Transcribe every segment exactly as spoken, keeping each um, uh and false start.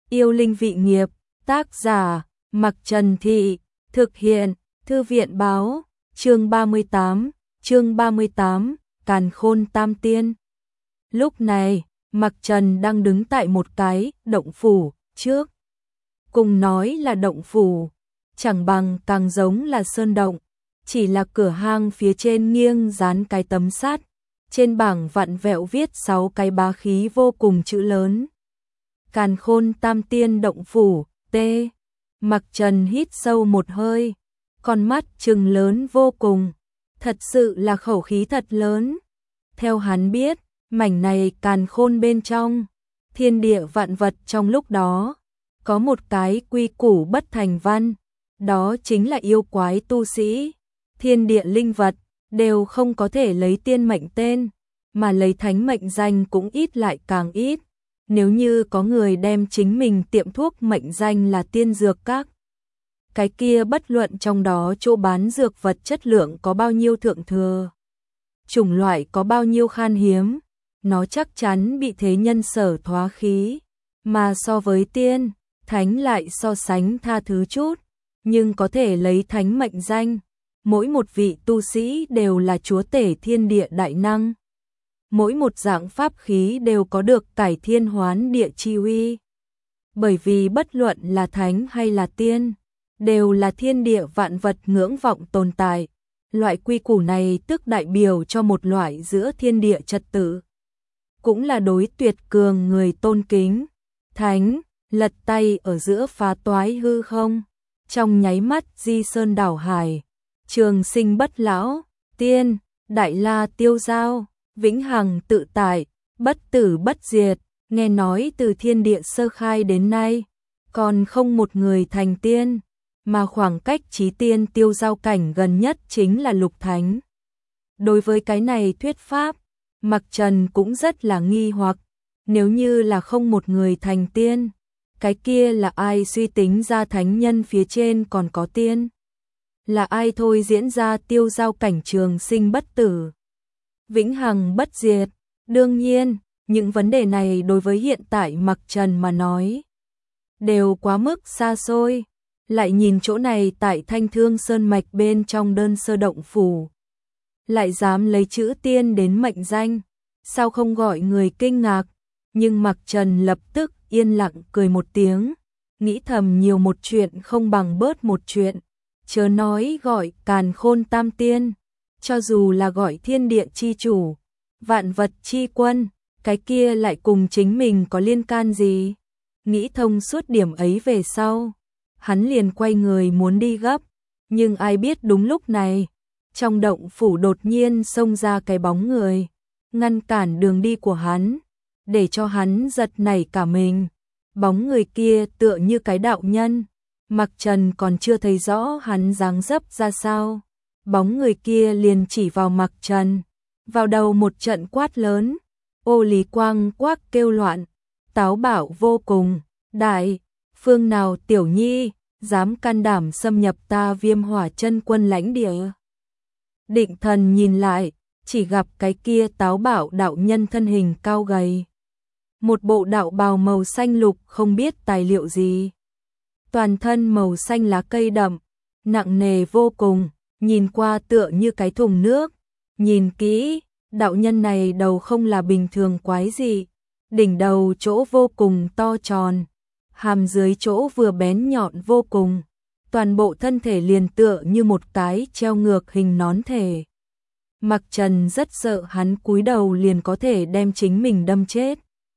Yêu linh vị nghiệp, tác giả, Mặc Trần Thị, thực hiện, Thư viện báo, chương ba mươi tám, chương ba mươi tám, Càn Khôn Tam Tiên. Lúc này, Mặc Trần đang đứng tại một cái động phủ trước. Cùng nói là động phủ, chẳng bằng càng giống là sơn động, chỉ là cửa hang phía trên nghiêng dán cái tấm sắt, trên bảng vặn vẹo viết sáu cái bá khí vô cùng chữ lớn. Càn Khôn Tam Tiên động phủ, T. Mặc Trần hít sâu một hơi, con mắt trừng lớn vô cùng, thật sự là khẩu khí thật lớn. Theo hắn biết, mảnh này càn khôn bên trong, thiên địa vạn vật trong lúc đó, có một cái quy củ bất thành văn, đó chính là yêu quái tu sĩ, thiên địa linh vật, đều không có thể lấy tiên mệnh tên, mà lấy thánh mệnh danh cũng ít lại càng ít. Nếu như có người đem chính mình tiệm thuốc mệnh danh là tiên dược các, cái kia bất luận trong đó chỗ bán dược vật chất lượng có bao nhiêu thượng thừa, chủng loại có bao nhiêu khan hiếm, nó chắc chắn bị thế nhân sở thoá khí, mà so với tiên, thánh lại so sánh tha thứ chút, nhưng có thể lấy thánh mệnh danh, mỗi một vị tu sĩ đều là chúa tể thiên địa đại năng. Mỗi một dạng pháp khí đều có được cải thiên hoán địa chi uy. Bởi vì bất luận là thánh hay là tiên, đều là thiên địa vạn vật ngưỡng vọng tồn tại. Loại quy củ này tức đại biểu cho một loại giữa thiên địa trật tự. Cũng là đối tuyệt cường người tôn kính. Thánh, lật tay ở giữa phá toái hư không. Trong nháy mắt di sơn đảo hải. Trường sinh bất lão, tiên, đại la tiêu giao. Vĩnh hằng tự tại, bất tử bất diệt, nghe nói từ thiên địa sơ khai đến nay, còn không một người thành tiên, mà khoảng cách chí tiên tiêu giao cảnh gần nhất chính là lục thánh. Đối với cái này thuyết pháp, Mặc Trần cũng rất là nghi hoặc, nếu như là không một người thành tiên, cái kia là ai suy tính ra thánh nhân phía trên còn có tiên? Là ai thôi diễn ra tiêu giao cảnh trường sinh bất tử? Vĩnh hằng bất diệt, đương nhiên, những vấn đề này đối với hiện tại Mặc Trần mà nói, đều quá mức xa xôi, lại nhìn chỗ này tại Thanh Thương Sơn Mạch bên trong đơn sơ động phủ, lại dám lấy chữ tiên đến mệnh danh, sao không gọi người kinh ngạc, nhưng Mặc Trần lập tức yên lặng cười một tiếng, nghĩ thầm nhiều một chuyện không bằng bớt một chuyện, chớ nói gọi Càn Khôn Tam Tiên. Cho dù là gọi thiên địa chi chủ, vạn vật chi quân, cái kia lại cùng chính mình có liên can gì? Nghĩ thông suốt điểm ấy về sau, hắn liền quay người muốn đi gấp, nhưng ai biết đúng lúc này, trong động phủ đột nhiên xông ra cái bóng người, ngăn cản đường đi của hắn, để cho hắn giật nảy cả mình. Bóng người kia tựa như cái đạo nhân, Mặc Trần còn chưa thấy rõ hắn dáng dấp ra sao. Bóng người kia liền chỉ vào Mặc Trần, vào đầu một trận quát lớn, ô lý quang quác kêu loạn, táo bạo vô cùng, đại, phương nào tiểu nhi, dám can đảm xâm nhập ta Viêm Hỏa Chân Quân lãnh địa. Định Thần nhìn lại, chỉ gặp cái kia táo bạo đạo nhân thân hình cao gầy. Một bộ đạo bào màu xanh lục không biết tài liệu gì. Toàn thân màu xanh lá cây đậm, nặng nề vô cùng. Nhìn qua tựa như cái thùng nước, nhìn kỹ, đạo nhân này đầu không là bình thường quái gì, đỉnh đầu chỗ vô cùng to tròn, hàm dưới chỗ vừa bén nhọn vô cùng, toàn bộ thân thể liền tựa như một cái treo ngược hình nón thể. Mặc Trần rất sợ hắn cúi đầu liền có thể đem chính mình đâm chết.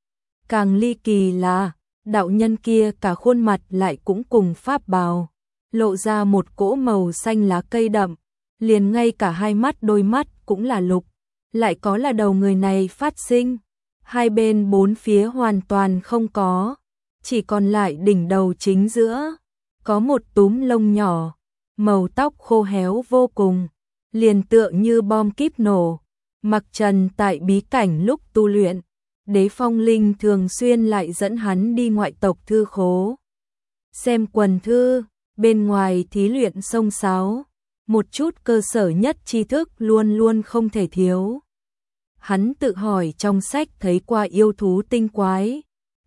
Càng ly kỳ là, đạo nhân kia cả khuôn mặt lại cũng cùng pháp bào, lộ ra một cỗ màu xanh lá cây đậm, liền ngay cả hai mắt đôi mắt cũng là lục, lại có là đầu người này phát sinh, hai bên bốn phía hoàn toàn không có, chỉ còn lại đỉnh đầu chính giữa, có một túm lông nhỏ, màu tóc khô héo vô cùng, liền tựa như bom kíp nổ. Mặc Trần tại bí cảnh lúc tu luyện, Đế Phong Linh thường xuyên lại dẫn hắn đi ngoại tộc thư khố, xem quần thư, bên ngoài thí luyện xông xáo, một chút cơ sở nhất tri thức luôn luôn không thể thiếu. Hắn tự hỏi trong sách thấy qua yêu thú tinh quái,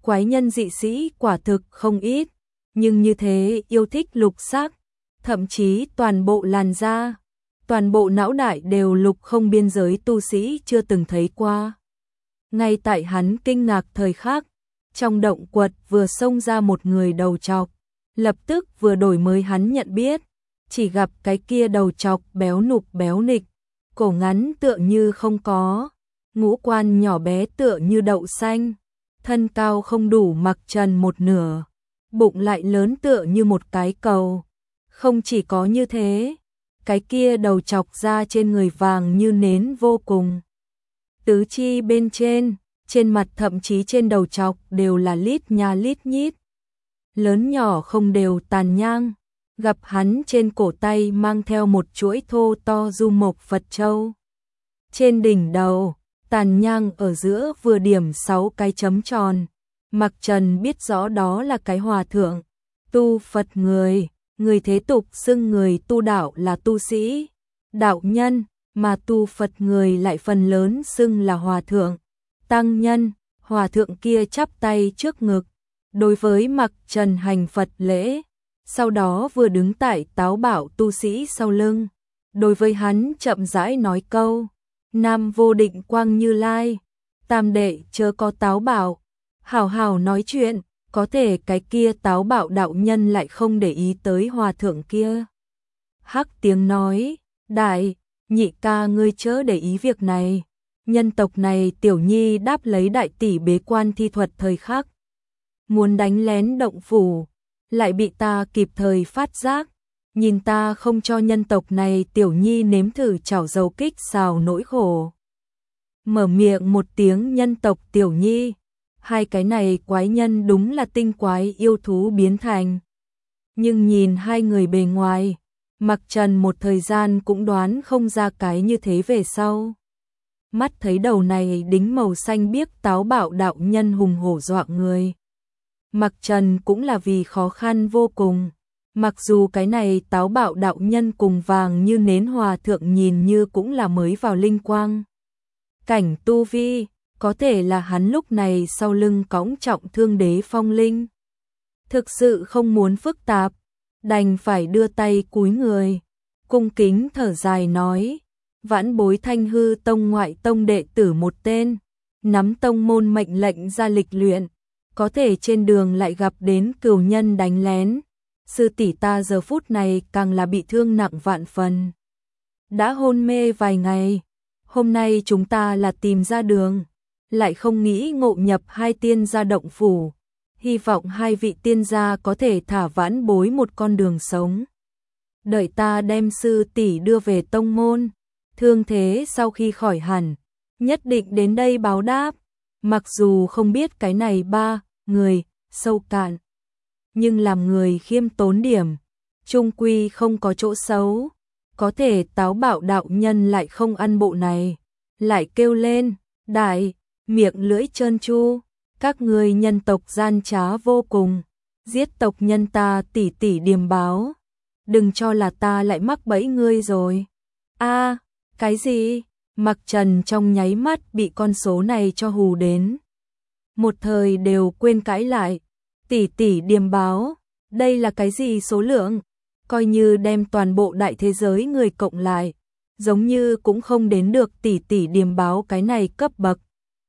quái nhân dị sĩ quả thực không ít, nhưng như thế yêu thích lục sắc, thậm chí toàn bộ làn da, toàn bộ não đại đều lục không biên giới tu sĩ chưa từng thấy qua. Ngay tại hắn kinh ngạc thời khắc, trong động quật vừa xông ra một người đầu trọc, lập tức vừa đổi mới hắn nhận biết, chỉ gặp cái kia đầu trọc béo nục béo nịch, cổ ngắn tựa như không có, ngũ quan nhỏ bé tựa như đậu xanh, thân cao không đủ mặc trần một nửa, bụng lại lớn tựa như một cái cầu. Không chỉ có như thế, cái kia đầu trọc ra trên người vàng như nến vô cùng. Tứ chi bên trên, trên mặt thậm chí trên đầu trọc đều là lít nha lít nhít. Lớn nhỏ không đều tàn nhang, gặp hắn trên cổ tay mang theo một chuỗi thô to du mộc Phật châu. Trên đỉnh đầu, tàn nhang ở giữa vừa điểm sáu cái chấm tròn. Mặc Trần biết rõ đó là cái hòa thượng, tu Phật người, người thế tục xưng người tu đạo là tu sĩ, đạo nhân, mà tu Phật người lại phần lớn xưng là hòa thượng, tăng nhân. Hòa thượng kia chắp tay trước ngực, đối với Mặc Trần hành Phật lễ, sau đó vừa đứng tại Táo Bảo tu sĩ sau lưng, đối với hắn chậm rãi nói câu: Nam vô định quang Như Lai, tam đệ chớ có Táo Bảo, hảo hảo nói chuyện. Có thể cái kia Táo Bảo đạo nhân lại không để ý tới hòa thượng kia. Hắc tiếng nói: Đại, nhị ca ngươi chớ để ý việc này. Nhân tộc này tiểu nhi đáp lấy đại tỷ bế quan thi thuật thời khắc, muốn đánh lén động phủ, lại bị ta kịp thời phát giác. Nhìn ta không cho nhân tộc này tiểu nhi nếm thử chảo dầu kích xào nỗi khổ. Mở miệng một tiếng nhân tộc tiểu nhi, hai cái này quái nhân đúng là tinh quái yêu thú biến thành. Nhưng nhìn hai người bề ngoài, Mặc Trần một thời gian cũng đoán không ra cái như thế về sau. Mắt thấy đầu này đính màu xanh biếc Táo Bảo đạo nhân hùng hổ dọa người. Mặc Trần cũng là vì khó khăn vô cùng. Mặc dù cái này Táo Bảo đạo nhân cùng vàng như nến hòa thượng nhìn như cũng là mới vào linh quang cảnh tu vi, có thể là hắn lúc này sau lưng cõng trọng thương đế phong linh. Thực sự không muốn phức tạp, đành phải đưa tay cúi người, cung kính thở dài nói: Vãn bối Thanh Hư tông ngoại tông đệ tử một tên, nắm tông môn mệnh lệnh ra lịch luyện, có thể trên đường lại gặp đến cừu nhân đánh lén. Sư tỷ ta giờ phút này càng là bị thương nặng vạn phần, đã hôn mê vài ngày. Hôm nay chúng ta là tìm ra đường, lại không nghĩ ngộ nhập hai tiên gia động phủ, hy vọng hai vị tiên gia có thể thả vãn bối một con đường sống. Đợi ta đem sư tỷ đưa về tông môn, thương thế sau khi khỏi hẳn, nhất định đến đây báo đáp. Mặc dù không biết cái này ba người sâu cạn, nhưng làm người khiêm tốn điểm, chung quy không có chỗ xấu. Có thể Táo Bảo đạo nhân lại không ăn bộ này, lại kêu lên: Đại, miệng lưỡi trơn tru, các ngươi nhân tộc gian trá vô cùng, giết tộc nhân ta tỷ tỷ điềm báo, đừng cho là ta lại mắc bẫy ngươi rồi. A, cái gì? Mặc Trần trong nháy mắt bị con số này cho hù đến, một thời đều quên cãi lại. Tỷ tỷ điềm báo, đây là cái gì số lượng? Coi như đem toàn bộ đại thế giới người cộng lại, giống như cũng không đến được tỷ tỷ điềm báo cái này cấp bậc.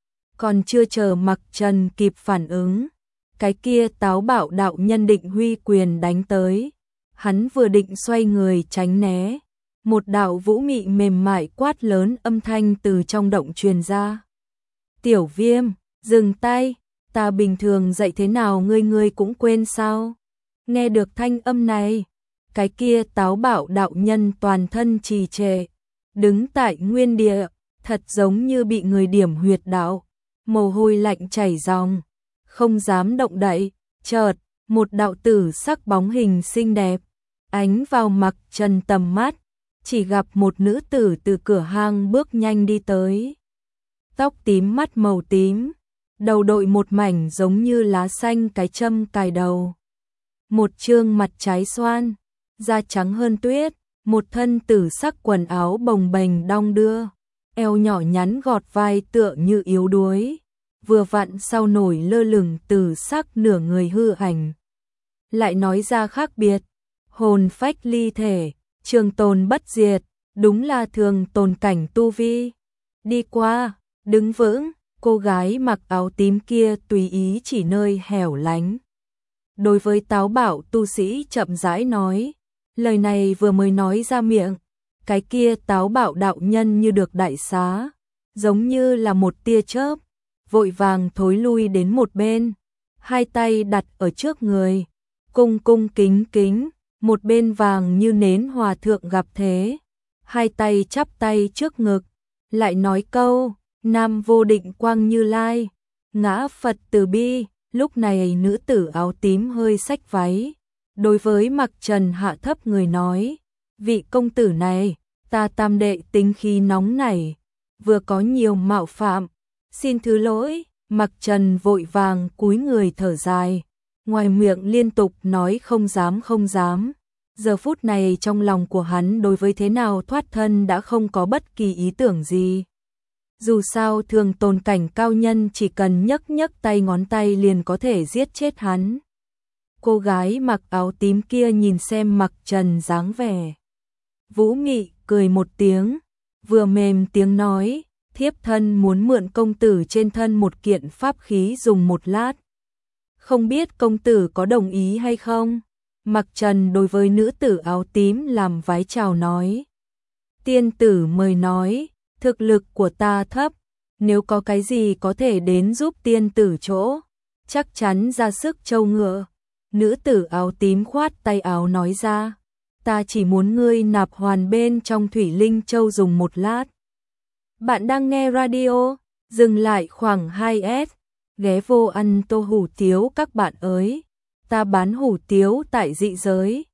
Còn chưa chờ Mặc Trần kịp phản ứng, cái kia Táo Bảo đạo nhân định huy quyền đánh tới. Hắn vừa định xoay người tránh né, một đạo vũ mị mềm mại quát lớn âm thanh từ trong động truyền ra: Tiểu Viêm, dừng tay, ta bình thường dạy thế nào ngươi ngươi cũng quên sao? Nghe được thanh âm này, cái kia Táo Bảo đạo nhân toàn thân trì trệ, đứng tại nguyên địa, thật giống như bị người điểm huyệt đạo, mồ hôi lạnh chảy ròng, không dám động đậy. Chợt, một đạo tử sắc bóng hình xinh đẹp ánh vào Mặc Trần tầm mắt, chỉ gặp một nữ tử từ cửa hang bước nhanh đi tới. Tóc tím, mắt màu tím, đầu đội một mảnh giống như lá xanh cái châm cài đầu, một trương mặt trái xoan, da trắng hơn tuyết, một thân tử sắc quần áo bồng bềnh đong đưa, eo nhỏ nhắn gọt vai tựa như yếu đuối, vừa vặn sau nổi lơ lửng từ sắc nửa người hư ảnh. Lại nói ra khác biệt, hồn phách ly thể, trường tồn bất diệt, đúng là thường tồn cảnh tu vi. Đi qua, đứng vững, cô gái mặc áo tím kia tùy ý chỉ nơi hẻo lánh. Đối với táo bạo tu sĩ chậm rãi nói, lời này vừa mới nói ra miệng, cái kia táo bạo đạo nhân như được đại xá, giống như là một tia chớp, vội vàng thối lui đến một bên, hai tay đặt ở trước người, cung cung kính kính, một bên vàng như nến hòa thượng gặp thế, hai tay chắp tay trước ngực, lại nói câu, Nam vô định quang Như Lai, ngã Phật từ bi. Lúc này nữ tử áo tím hơi xách váy, đối với Mặc Trần hạ thấp người nói, vị công tử này, ta tam đệ tính khí nóng nảy, vừa có nhiều mạo phạm, xin thứ lỗi. Mặc Trần vội vàng cúi người thở dài, ngoài miệng liên tục nói không dám không dám. Giờ phút này trong lòng của hắn đối với thế nào thoát thân đã không có bất kỳ ý tưởng gì. Dù sao thường tồn cảnh cao nhân chỉ cần nhấc nhấc tay ngón tay liền có thể giết chết hắn. Cô gái mặc áo tím kia nhìn xem Mặc Trần dáng vẻ vũ mị, cười một tiếng, vừa mềm tiếng nói, thiếp thân muốn mượn công tử trên thân một kiện pháp khí dùng một lát. Không biết công tử có đồng ý hay không? Mặc Trần đối với nữ tử áo tím làm vái chào nói. Tiên tử mời nói, thực lực của ta thấp, nếu có cái gì có thể đến giúp tiên tử chỗ, chắc chắn ra sức trâu ngựa. Nữ tử áo tím khoát tay áo nói ra, ta chỉ muốn ngươi nạp hoàn bên trong thủy linh châu dùng một lát. Bạn đang nghe radio, dừng lại khoảng hai S, ghé vô ăn tô hủ tiếu các bạn ơi, ta bán hủ tiếu tại dị giới,